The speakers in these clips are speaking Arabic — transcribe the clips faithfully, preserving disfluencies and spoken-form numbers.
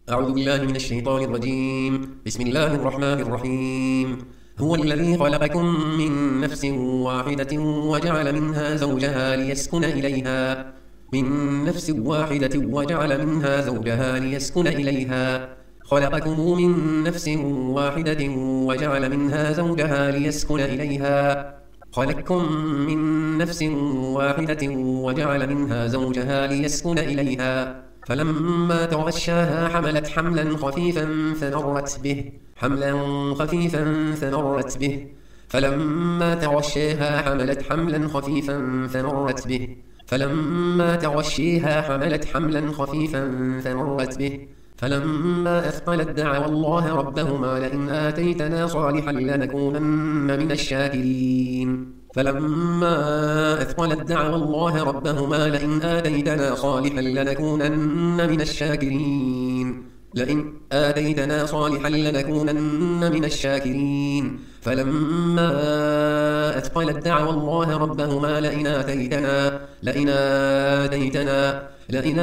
أعوذ بالله من الشيطان الرجيم. بسم الله الرحمن الرحيم. هو الذي خلقكم من نفس واحدة وجعل منها زوجها ليسكن إليها من نفس واحدة وجعل منها زوجها ليسكن إليها خلقكم من نفس واحدة وجعل منها زوجها ليسكن إليها خلقكم من نفس واحدة وجعل منها زوجها ليسكن إليها فلما تغشاها حملت حملا خفيفا فمرت به حملا خفيفا فمرت به فلما تغشاها حملت حملا خفيفا فمرت به فلما تغشيها حملت حملا خفيفا فمرت به فلما أثقلت دعوا الله ربهما لئن آتيتنا صالحا لنكونن من الشاكرين فلما أثقلت دعوا الله ربهما لئن آتيتنا صالحا لنكونن من الشاكرين لئن آتيتنا صالحا لنكونن من الشاكرين فلما أثقلت دعوا الله ربهما لئن آتيتنا لئن آتيتنا لئن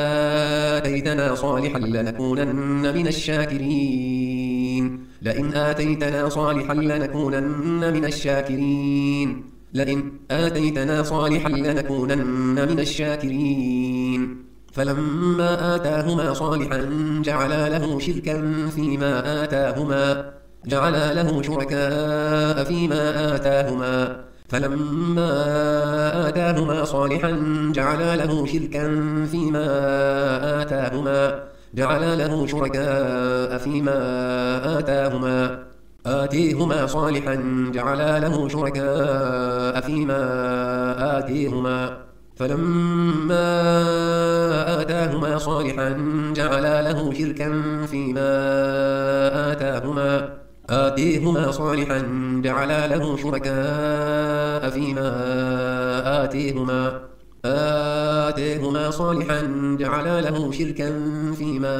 آتيتنا صالحا لنكونن من الشاكرين لئن آتيتنا صالحا لنكونن من الشاكرين لئن آتيتنا صالحا لنكونن من الشاكرين فلما آتاهما صالحا جعلا له شركا فيما آتاهما جعلا له شركاء فيما آتاهما فلما آتاهما صالحا جعلا له شركا فيما آتاهما جعلا له شركاء فيما آتاهما آتيهما صالحا جعلا له شركاء فيما آتيهما فلما آتاهما صالحا جعلا له شركا فيما آتاهما آتيهما صالحا جعلا له شركاء فيما آتيهما آتيهما صالحا جعلا له شركا فيما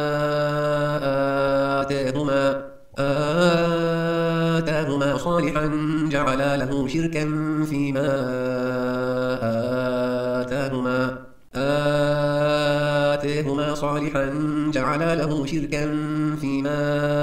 آتاهما آتاهما صالحا جعلا له شركا فيما آتاهما آتيهما صالحا جعلا له شركا فيما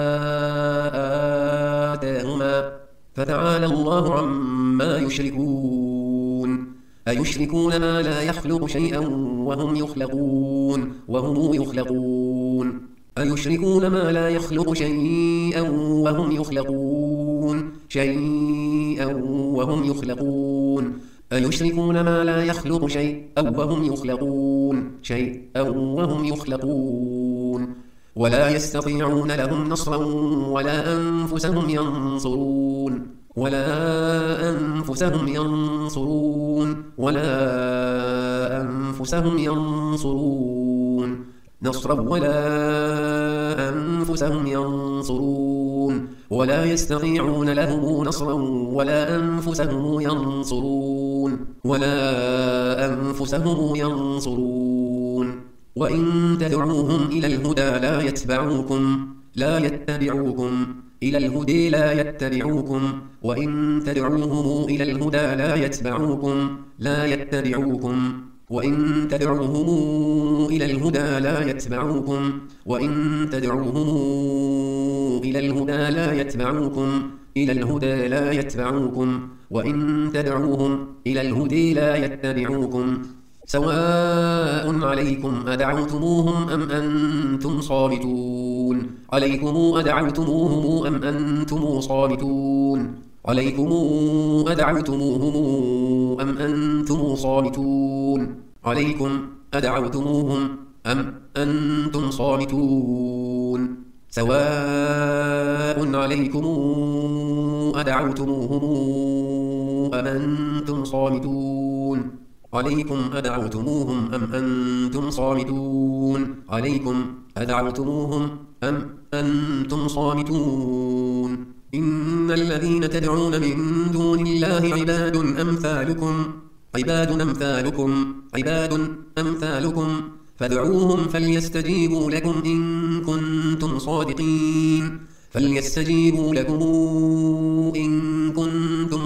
آتاهما فتعالى الله عما يشركون أيشركون ما لا يخلق شيئا وهم يخلقون وهم يخلقون أيشركون ما لا يخلق شيئا وهم يخلقون شيئا وهم يخلقون أيشركون ما لا يخلق شيئا وهم يخلقون شيئا وهم يخلقون ولا يستطيعون لهم نصرا ولا أنفسهم ينصرون ولا أنفسهم ينصرون ولا أنفسهم ينصرون نصرا ولا أنفسهم ينصرون ولا يستطيعون لهم نصرا ولا أنفسهم ينصرون ولا أنفسهم ينصرون وإن تدعوهم إلى الهدى لا يتبعوكم لا يتبعوكم إلى الهدى لا يتبعوكم وإن تدعوهم إلى الهدى لا يتبعوكم لا يتبعوكم وإن تدعوهم إلى الهدى لا يتبعوكم وإن تدعوهم إلى الهدى لا يتبعوكم إلى الهدى لا يتبعوكم وإن تدعوهم إلى الهدى لا يتبعوكم سواء عليكم أدعوتموهم أم أنتم صامتون عليكم أدعوتموهم أم أنتم صامتون عليكم أدعوتموهم أم أنتم صامتون عليكم أدعوتموهم أم أنتم صامتون سواء عليكم أدعوتموهم أم أنتم صامتون عليكم أدعوتموهم أم أنتم صامتون عليكم أدعوتموهم أم أنتم صامتون إن الذين تدعون من دون الله عباد أمثالكم عباد أمثالكم عباد أمثالكم فادعوهم فليستجيبوا لكم إن كنتم صادقين فليستجيبوا لكم إن كنتم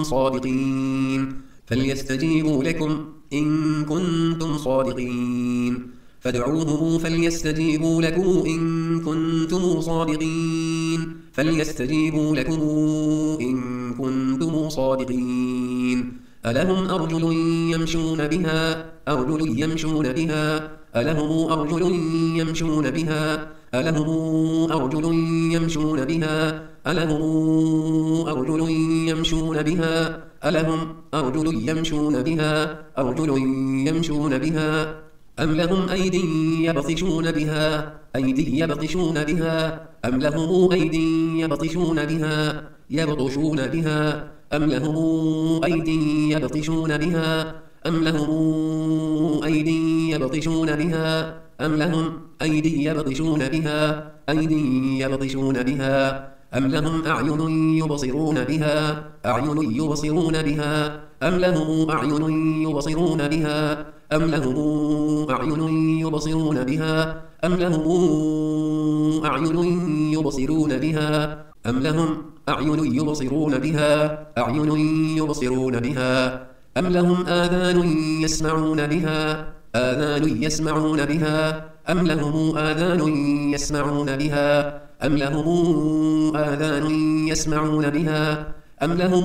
صادقين فليستجيبوا لكم إن كنتم صادقين فادعوهم فليستجيبوا لكم إن كنتم صادقين فليستجيبوا لكم إن كنتم صادقين ألهم أرجل يمشون بها أرجل يمشون بها ألهم أرجل يمشون بها ألهم أرجل يمشون بها ألهم أرجل يمشون بها ألهم أرجل يمشون بها أرجل يمشون بها أم لهم أيدي يبطشون بها أيدي يبطشون بها أم لهم أيدي يبطشون بها يبطشون بها أم لهم أيدي يبطشون بها أم لهم أيدي يبطشون بها أم لهم أيدي يبطشون بها أيدي يبطشون بها أم لهم أعين يبصرون بها أعين يبصرون بها أم لهم أعين يبصرون بها أم لهم أعين يبصرون بها أم لهم أعين يبصرون بها أم لهم أعين يبصرون بها أعين يبصرون بها أم لهم آذان يسمعون بها آذان يسمعون بها أم لهم آذان يسمعون بها أم لهم آذان يسمعون بها أم لهم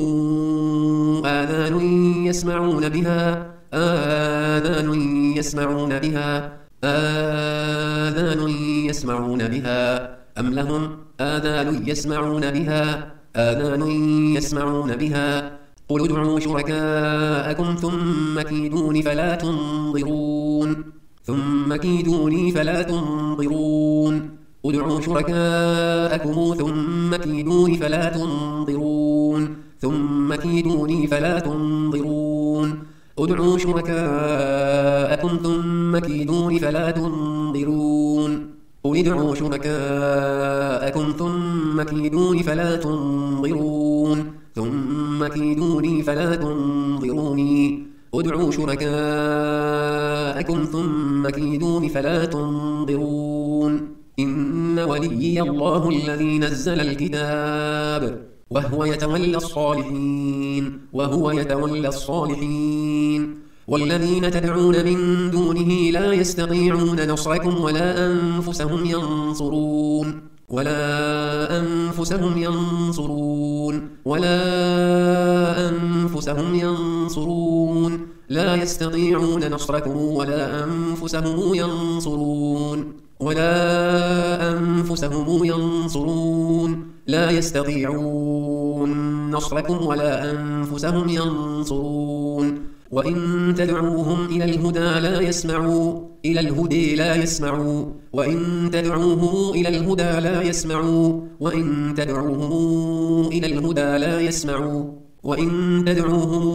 آذان يسمعون بها آذان يسمعون بها آذان يسمعون بها أم لهم آذان يسمعون بها آذان يسمعون بها قل ادعوا شركاءكم ثم كيدون فلا تنظرون ثم كيدوني فلا تنظرون ادعوا شركاءكم ثم كيدوني فلا تنظرون ثم كيدوني فلا تنظرون ادعوا شركاءكم ثم كيدوني فلا تنظرون قل ادعوا شركاءكم ثم كيدوني فلا تنظرون ثم كيدوني فلا تنظروني ادعوا شركاءكم ثم كيدوني فلا تنظرون إن وليي الله الذي نزل الكتاب وهو يتولى الصالحين وهو يتولى الصالحين والذين تدعون من دونه لا يستطيعون نصركم ولا أنفسهم ينصرون ولا أنفسهم ينصرون ولا أنفسهم ينصرون لا يستطيعون نصركم ولا أنفسهم ينصرون ولا أنفسهم ينصرون لا يستطيعون نصركم ولا أنفسهم ينصرون وإن تدعوهم إلى الهدى لا يسمعوا إلى الهدى لا يسمعوا وإن تدعوهم إلى الهدى لا يسمعوا وإن تدعوهم إلى الهدى لا يسمعوا وإن تدعوهم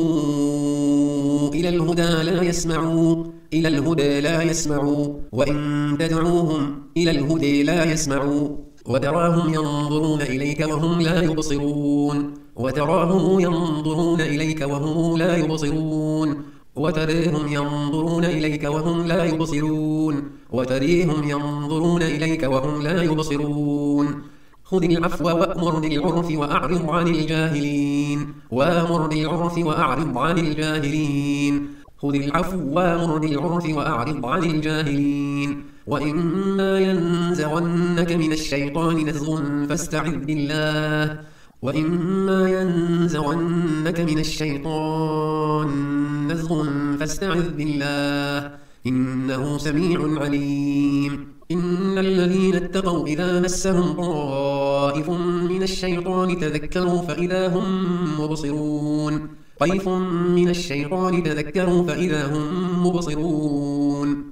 إلى الهدى لا يسمعوا إلى الهدى لا يسمعوا وإن تدعوهم إلى الهدى لا يسمعوا وتراهم ينظرون إليك وهم لا يبصرون وتراهم ينظرون إليك وهم لا يبصرون وتريهم ينظرون إليك وهم لا يبصرون وتريهم ينظرون إليك وهم لا يبصرون خذ العفو وأمر بالعرف وأعرض عن الجاهلين وأمر بالعرف وأعرض عن الجاهلين خذ العفو وأمر بالعرف وأعرض عن الجاهلين وإما ينزغنك من الشيطان نزغ فاستعذ بالله وإما ينزغنك من الشيطان نزغ فاستعذ بالله إنه سميع عليم إن الذين اتقوا إذا مسهم طائف من الشيطان تذكروا فإذا هم مبصرون طيف من الشيطان تذكروا فإذا هم مبصرون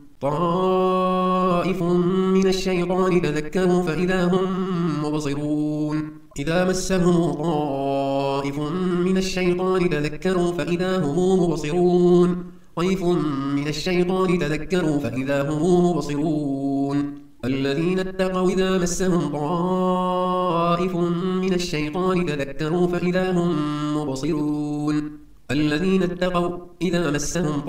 طائف من الشيطان تذكروا فإذا هم مبصرون إذا مسهم طائف من الشيطان تذكروا فإذا هم مبصرون طيف من الشيطان تذكروا فإذا هم مبصرون الذين اتقوا إذا مسهم طائف من الشيطان تذكروا فإذا هم مبصرون الذين اتقوا إذا مسهم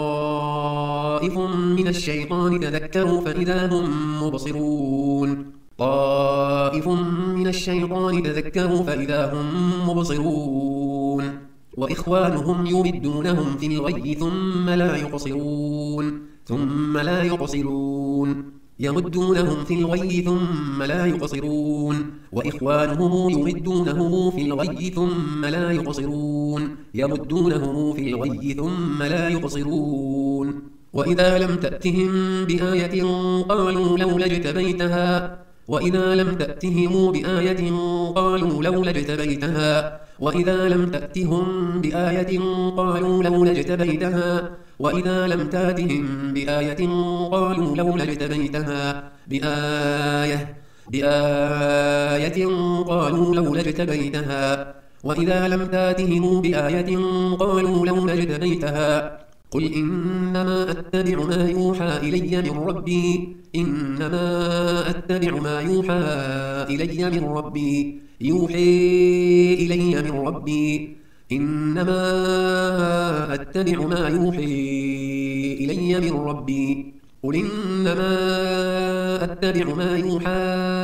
طائف من الشيطان تذكروا فإذا هم مبصرون طائف من الشيطان تذكروا فإذا هم مبصرون وإخوانهم يمدونهم في الغي ثم لا يقصرون ثم لا يقصرون يمدونهم في الغي ثم لا يقصرون وإخوانهم يمدونهم في الغي ثم لا يقصرون يمدونهم في الغي ثم لا يقصرون وإذا لم تأتهم بآية قالوا لولا اجتبيتها وإذا لم تأتهم بآية قالوا لولا اجتبيتها وإذا لم تأتهم بآية قالوا لولا اجتبيتها وإذا لم تأتهم بآية قالوا لولا اجتبيتها بآية بآية قالوا لولا اجتبيتها وإذا لم تأتهم بآية قالوا لولا اجتبيتها قل إنما أتبع ما يوحى إلي من ربي إنما أتبع ما يوحى إلي من ربي يوحي إلي من ربي إنما أتبع ما يوحي إلي من ربي قل إنما أتبع ما يوحى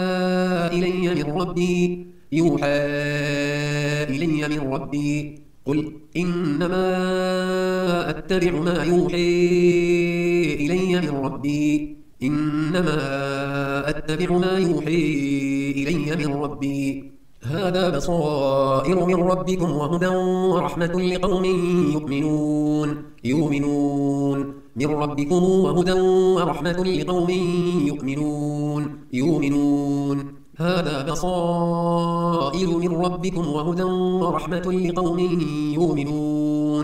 إلي من ربي يوحى إلي من ربي قل إنما أتبع ما يوحي إلي من ربي إنما أتبع ما يوحي إلي من ربي هذا بصائر من ربكم وهدى ورحمة لقوم يؤمنون يؤمنون من ربكم وهدى ورحمة لقوم يؤمنون يؤمنون هذا بصائر من ربكم وهدى ورحمة لقوم يؤمنون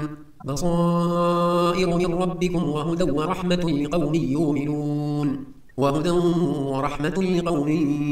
بصائر من ربكم وهدى ورحمة لقوم يؤمنون وهدى ورحمة لقوم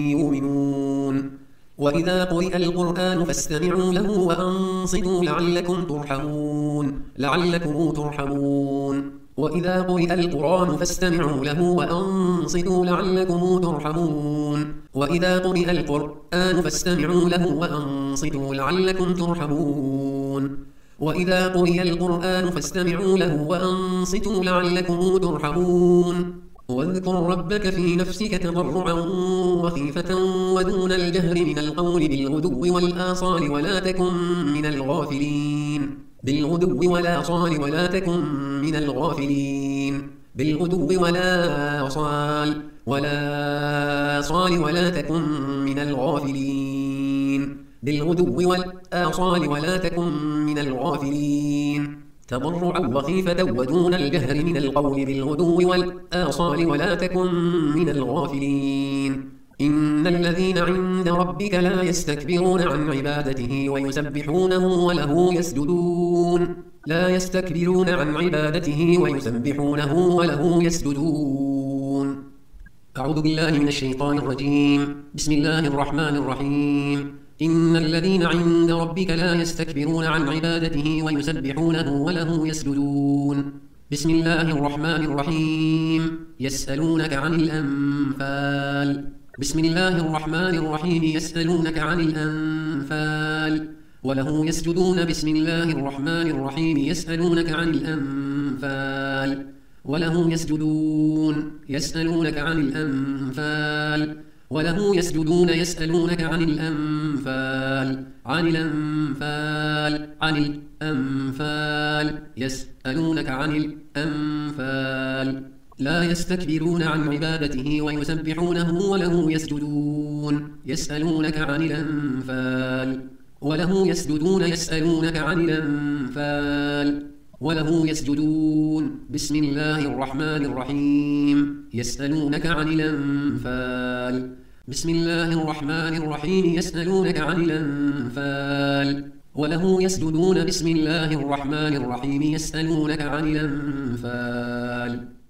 يؤمنون وإذا قرئ القرآن فاستمعوا له وأنصتوا لعلكم ترحمون لعلكم ترحمون وإذا قرئ القرآن فاستمعوا له وأنصتوا لعلكم ترحمون وإذا قرئ القرآن فاستمعوا له وأنصتوا لعلكم ترحمون وإذا قرئ القرآن فاستمعوا له وأنصتوا لعلكم ترحمون واذكر ربك في نفسك تضرعا وخيفة ودون الجهر من القول بالغدو والآصال ولا تكن من الغافلين بالغدو والآصال ولا تكن من الغافلين بالغدو ولا آصال ولا آصال ولا تكن من الغافلين بالغدو والآصال ولا تكن من الغافلين تضرعا وخيفة ودون الجهر من القول بالغدو والآصال ولا تكن من الغافلين إن الذين عند ربك لا يستكبرون عن عبادته ويسبحونه وله يسجدون لا يستكبرون عن عبادته ويسبحونه وله يسجدون أعوذ بالله من الشيطان الرجيم بسم الله الرحمن الرحيم إن الذين عند ربك لا يستكبرون عن عبادته ويسبحونه وله يسجدون بسم الله الرحمن الرحيم يسألونك عن الأنفال بسم الله الرحمن الرحيم يسألونك عن الأنفال وله يسجدون بسم الله الرحمن الرحيم يسألونك عن الأنفال وله يسجدون يسألونك عن الأنفال وله يسجدون يسألونك عن الأنفال عن الأنفال عن الأنفال يسألونك عن الأنفال لا يستكبرون عن عبادته ويسبحونه وله يسجدون يسألونك عن الأنفال وله يسجدون يسألونك عن الأنفال وله يسجدون بسم الله الرحمن الرحيم يسألونك عن الأنفال بسم الله الرحمن الرحيم يسألونك عن الأنفال وله يسجدون بسم الله الرحمن الرحيم يسألونك عن الأنفال